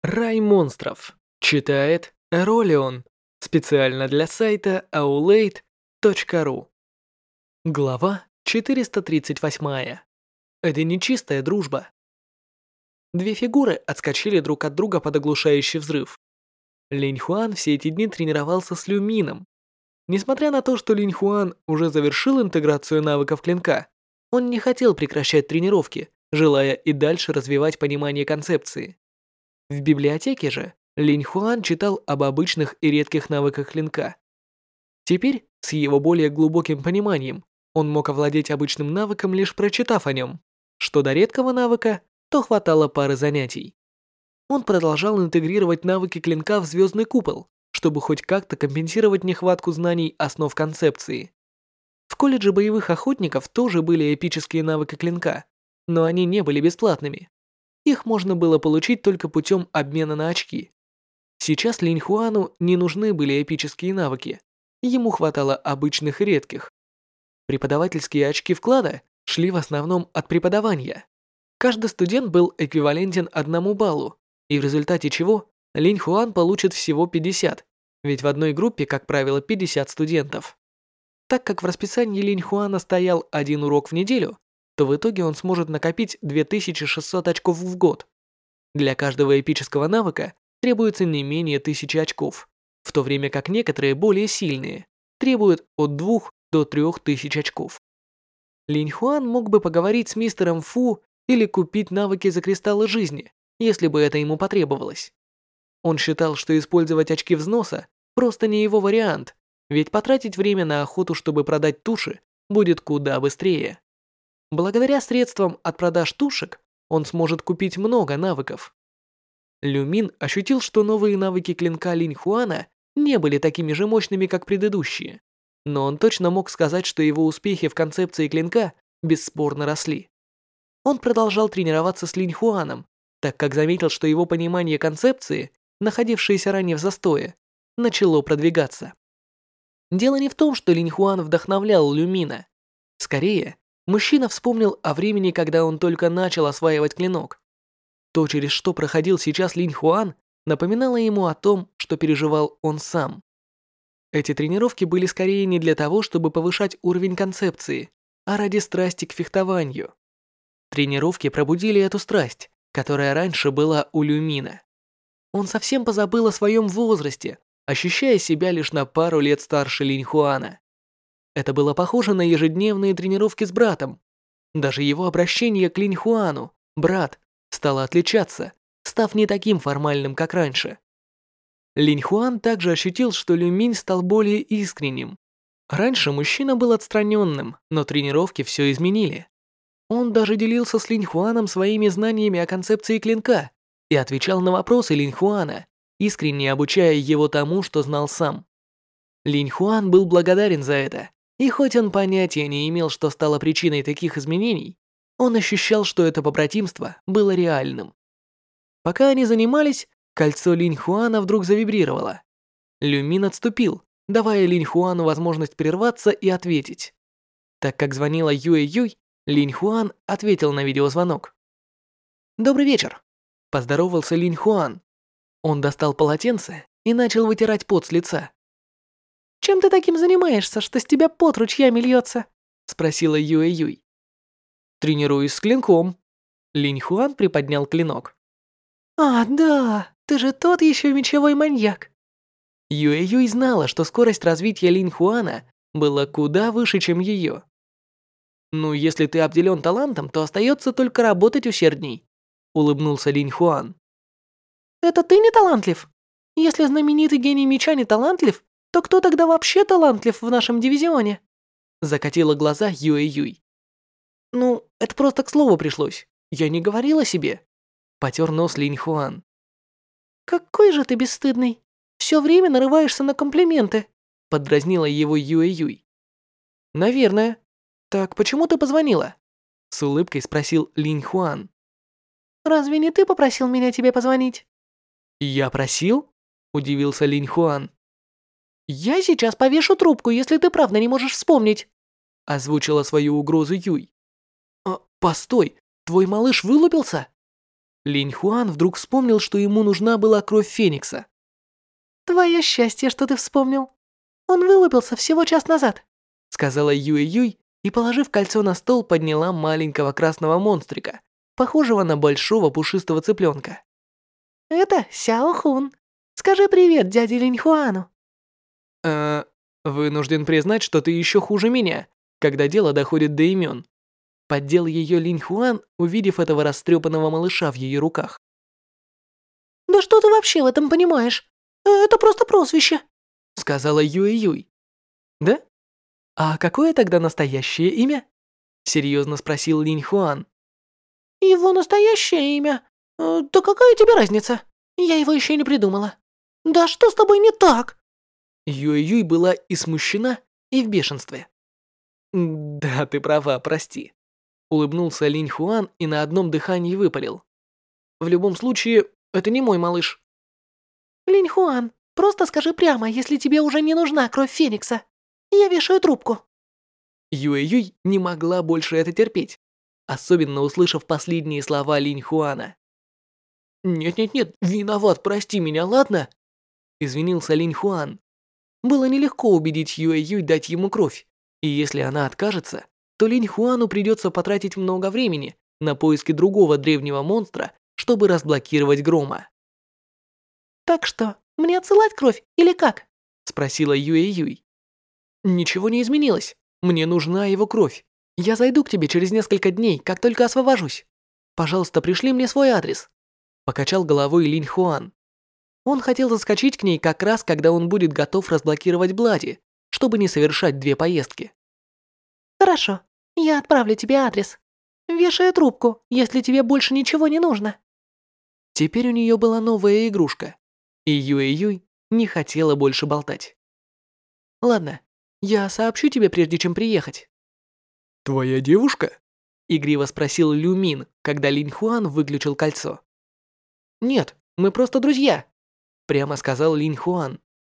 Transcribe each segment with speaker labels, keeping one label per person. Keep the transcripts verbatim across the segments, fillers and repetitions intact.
Speaker 1: Рай монстров. Читает Ролион. Специально для сайта аулейт точка ру. Глава четыреста тридцать восемь. Это не чистая дружба. Две фигуры отскочили друг от друга под оглушающий взрыв. Линь Хуан все эти дни тренировался с Лю Мином. Несмотря на то, что Линь Хуан уже завершил интеграцию навыков клинка, он не хотел прекращать тренировки, желая и дальше развивать понимание концепции. В библиотеке же Линь Хуан читал об обычных и редких навыках клинка. Теперь, с его более глубоким пониманием, он мог овладеть обычным навыком, лишь прочитав о нем. Что до редкого навыка, то хватало пары занятий. Он продолжал интегрировать навыки клинка в звездный купол, чтобы хоть как-то компенсировать нехватку знаний основ концепции. В колледже боевых охотников тоже были эпические навыки клинка, но они не были бесплатными. Их можно было получить только путем обмена на очки. Сейчас Линь Хуану не нужны были эпические навыки. Ему хватало обычных и редких. Преподавательские очки вклада шли в основном от преподавания. Каждый студент был эквивалентен одному баллу, и в результате чего Линь Хуан получит всего пятьдесят, ведь в одной группе, как правило, пятьдесят студентов. Так как в расписании Линь Хуана стоял один урок в неделю, то в итоге он сможет накопить две тысячи шестьсот очков в год. Для каждого эпического навыка требуется не менее тысячи очков, в то время как некоторые более сильные требуют от двух до трёх тысяч очков. Линь Хуан мог бы поговорить с мистером Фу или купить навыки за кристаллы жизни, если бы это ему потребовалось. Он считал, что использовать очки взноса просто не его вариант, ведь потратить время на охоту, чтобы продать туши, будет куда быстрее. Благодаря средствам от продаж тушек он сможет купить много навыков. Лю Мин ощутил, что новые навыки клинка Линь Хуана не были такими же мощными, как предыдущие, но он точно мог сказать, что его успехи в концепции клинка бесспорно росли. Он продолжал тренироваться с Линь Хуаном, так как заметил, что его понимание концепции, находившееся ранее в застое, начало продвигаться. Дело не в том, что Линь Хуан вдохновлял Лю Мина. Скорее, мужчина вспомнил о времени, когда он только начал осваивать клинок. То, через что проходил сейчас Линь Хуан, напоминало ему о том, что переживал он сам. Эти тренировки были скорее не для того, чтобы повышать уровень концепции, а ради страсти к фехтованию. Тренировки пробудили эту страсть, которая раньше была у Лю Мина. Он совсем позабыл о своем возрасте, ощущая себя лишь на пару лет старше Линь Хуана. Это было похоже на ежедневные тренировки с братом. Даже его обращение к Линь Хуану, брат, стало отличаться, став не таким формальным, как раньше. Линь Хуан также ощутил, что Лю Минь стал более искренним. Раньше мужчина был отстраненным, но тренировки все изменили. Он даже делился с Линь Хуаном своими знаниями о концепции клинка и отвечал на вопросы Линь Хуана, искренне обучая его тому, что знал сам. Линь Хуан был благодарен за это, и хоть он понятия не имел, что стало причиной таких изменений, он ощущал, что это побратимство было реальным. Пока они занимались, кольцо Линь Хуана вдруг завибрировало. Лю Мин отступил, давая Линь Хуану возможность прерваться и ответить. Так как звонила Юэ Юй, Линь Хуан ответил на видеозвонок. «Добрый вечер», – поздоровался Линь Хуан. Он достал полотенце и начал вытирать пот с лица. «Чем ты таким занимаешься, что с тебя пот ручьями льется?» – спросила Юэ Юй. «Тренируюсь с клинком». Линь Хуан приподнял клинок. «А, да, ты же тот еще мечевой маньяк». Юэ Юй знала, что скорость развития Линь Хуана была куда выше, чем ее. «Ну, если ты обделен талантом, то остается только работать усердней», – улыбнулся Линь Хуан. «Это ты не талантлив? Если знаменитый гений меча не талантлив, то кто тогда вообще талантлив в нашем дивизионе?» Закатила глаза Юэ Юй. «Ну, это просто к слову пришлось. Я не говорила себе», – потер нос Линь Хуан. «Какой же ты бесстыдный. Все время нарываешься на комплименты», – поддразнила его Юэ Юй. «Наверное. Так почему ты позвонила?» – с улыбкой спросил Линь Хуан. «Разве не ты попросил меня тебе позвонить?» «Я просил?» – удивился Линь Хуан. «Я сейчас повешу трубку, если ты правда не можешь вспомнить», – озвучила свою угрозу Юй. «А, постой, твой малыш вылупился?» Линь Хуан вдруг вспомнил, что ему нужна была кровь Феникса.
Speaker 2: «Твое счастье, что ты вспомнил. Он вылупился всего час назад»,
Speaker 1: сказала Юй Юй и, положив кольцо на стол, подняла маленького красного монстрика, похожего на большого пушистого цыпленка.
Speaker 2: «Это Сяо Хун. Скажи привет дяде Линь Хуану».
Speaker 1: «Э, вынужден признать, что ты еще хуже меня, когда дело доходит до имен». Поддел ее Линь Хуан, увидев этого растрепанного малыша в ее руках.
Speaker 2: «Да что ты вообще в этом понимаешь? Это просто прозвище»,
Speaker 1: сказала Юй Юй. «Да? А какое тогда настоящее имя?» серьезно спросил Линь Хуан.
Speaker 2: «Его настоящее имя? Э, Да какая тебе разница? Я его еще не придумала. Да что с тобой не так?»
Speaker 1: Юй Юй была и смущена, и в бешенстве. «Да, ты права, прости», — улыбнулся Линь Хуан и на одном дыхании выпалил. «В любом случае, это не мой малыш».
Speaker 2: «Линь Хуан, просто скажи прямо, если тебе уже не нужна кровь Феникса. Я вешаю трубку».
Speaker 1: Юй Юй не могла больше это терпеть, особенно услышав последние слова Линь Хуана. «Нет-нет-нет, виноват, прости меня, ладно?» Извинился Линь Хуан. Было нелегко убедить Юй Юй дать ему кровь, и если она откажется, то Линь Хуану придется потратить много времени на поиски другого древнего монстра, чтобы разблокировать Грома.
Speaker 2: «Так что, мне отсылать кровь или как?»
Speaker 1: Спросила Юй Юй. «Ничего не изменилось. Мне нужна его кровь. Я зайду к тебе через несколько дней, как только освобожусь. Пожалуйста, пришли мне свой адрес». Покачал головой Линь Хуан. Он хотел заскочить к ней как раз, когда он будет готов разблокировать Блади, чтобы не совершать две поездки.
Speaker 2: «Хорошо, я отправлю тебе адрес. Вешай трубку, если тебе больше ничего не нужно».
Speaker 1: Теперь у нее была новая игрушка, и Юй Юй не хотела больше болтать. «Ладно, я сообщу тебе, прежде чем приехать». «Твоя девушка?» — игриво спросил Лю Мин, когда Линь Хуан выключил кольцо. «Нет, мы просто друзья», — прямо сказал Линь Хуан.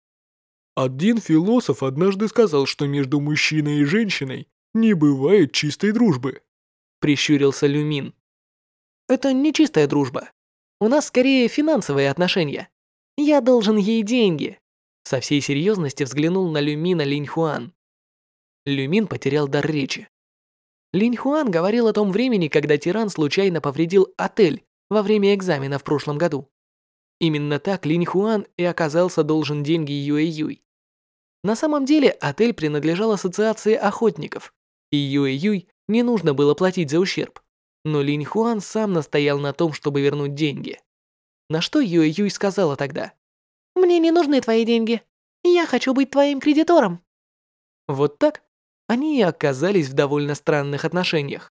Speaker 3: Один философ однажды сказал, что между мужчиной и женщиной не бывает чистой дружбы.
Speaker 1: Прищурился Лю Мин. Это не чистая дружба. У нас скорее финансовые отношения. Я должен ей деньги. Со всей серьезности взглянул на Лю Мина Линь Хуан. Лю Мин потерял дар речи. Линь Хуан говорил о том времени, когда тиран случайно повредил отель во время экзамена в прошлом году. Именно так Линь Хуан и оказался должен деньги Юй Юй. На самом деле отель принадлежал ассоциации охотников, и Юй Юй не нужно было платить за ущерб. Но Линь Хуан сам настоял на том, чтобы вернуть деньги. На что Юй Юй сказала тогда:
Speaker 2: «Мне не нужны твои деньги. Я хочу быть твоим кредитором».
Speaker 1: Вот так они и оказались в довольно странных отношениях.